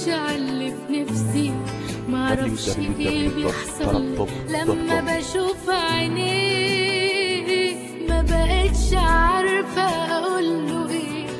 بقولش عاللي في نفسي، معرفش ايه بيحصل لما بشوف عينيه، ما بقتش عارفة اقول